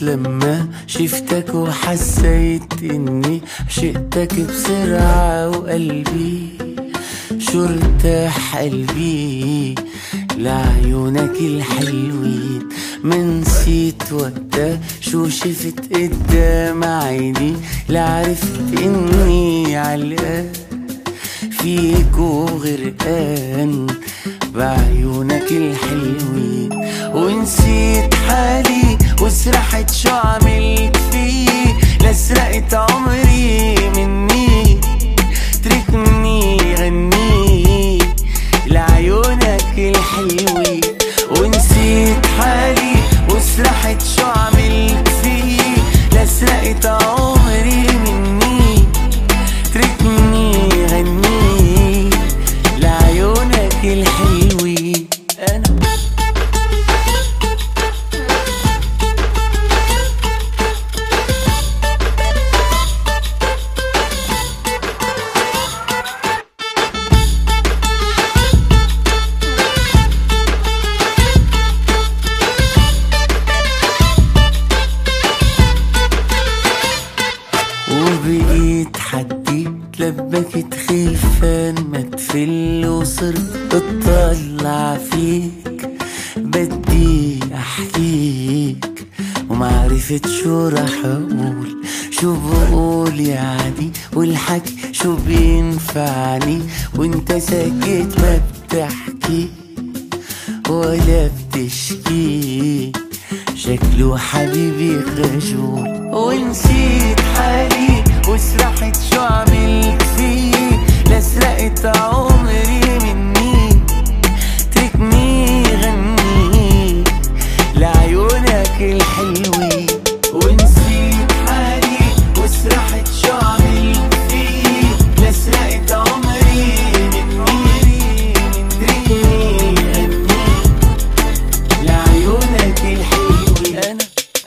لما شفتك وحسيت اني عشقتك بسرعة، وقلبي شو ارتاح قلبي لعيونك الحلوين. منسيت وقتها شو شفت قدام عيني، لعرفت اني علقان فيك وغرقان بعيونك الحلوين. ونسيت حالي وسرحت شو عملت فيه، لسرقت عمري مني تركني غني لعيونك الحلوين. ونسيت حالي وسرحت شو عملت فيه، لسرقت عمري مني تركني غني لعيونك الحلوين. أنا وبقيت حدي تلبكت خيفان ما تفل، وصرت اطلع فيك بدي احكيك ومعرفت شو رح اقول. شو بقول يعني والحكي شو بينفعني، وانت ساكت ما بتحكي ولا بتشكي، شكله حبيبي خجول. ونسيت حالي وسرحت شو عملت فيه، لسرقت عمري مني تركني غني لعيونك الحلوين. ونسيت حالي وسرحت شو عملت فيه، لسرقت عمري مني تركني غني لعيونك الحلوين. أنا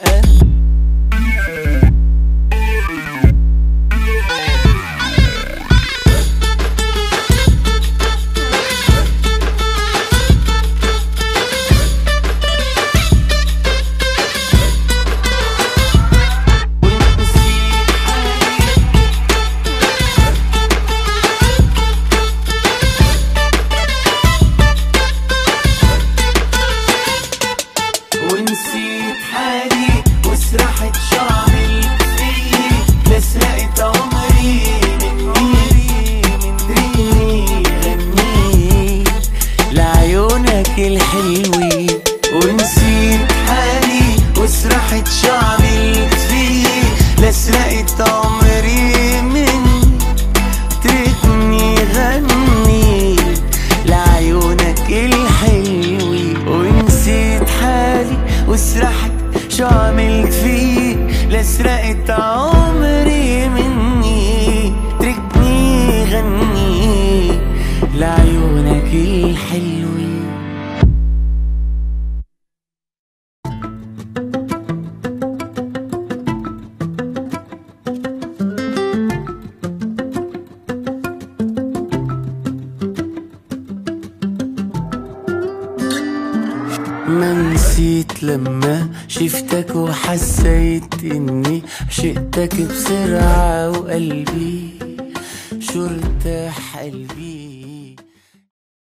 ونسيت حالي وسرحت شو عملت فيه، لسرقت عمري مني تركني غني لعيونك الحلوين. ونسيت حالي وسرحت شو عملت فيه، لسرقت عمري مني تركني غني لعيونك الحلوين. ونسيت حالي وسرحت شو عملت فيه، لسرقت عمري مني تركني غني لعيونك الحلوين. ما نسيت لما شفتك وحسيت اني عشقتك بسرعة، وقلبي شو ارتاح قلبي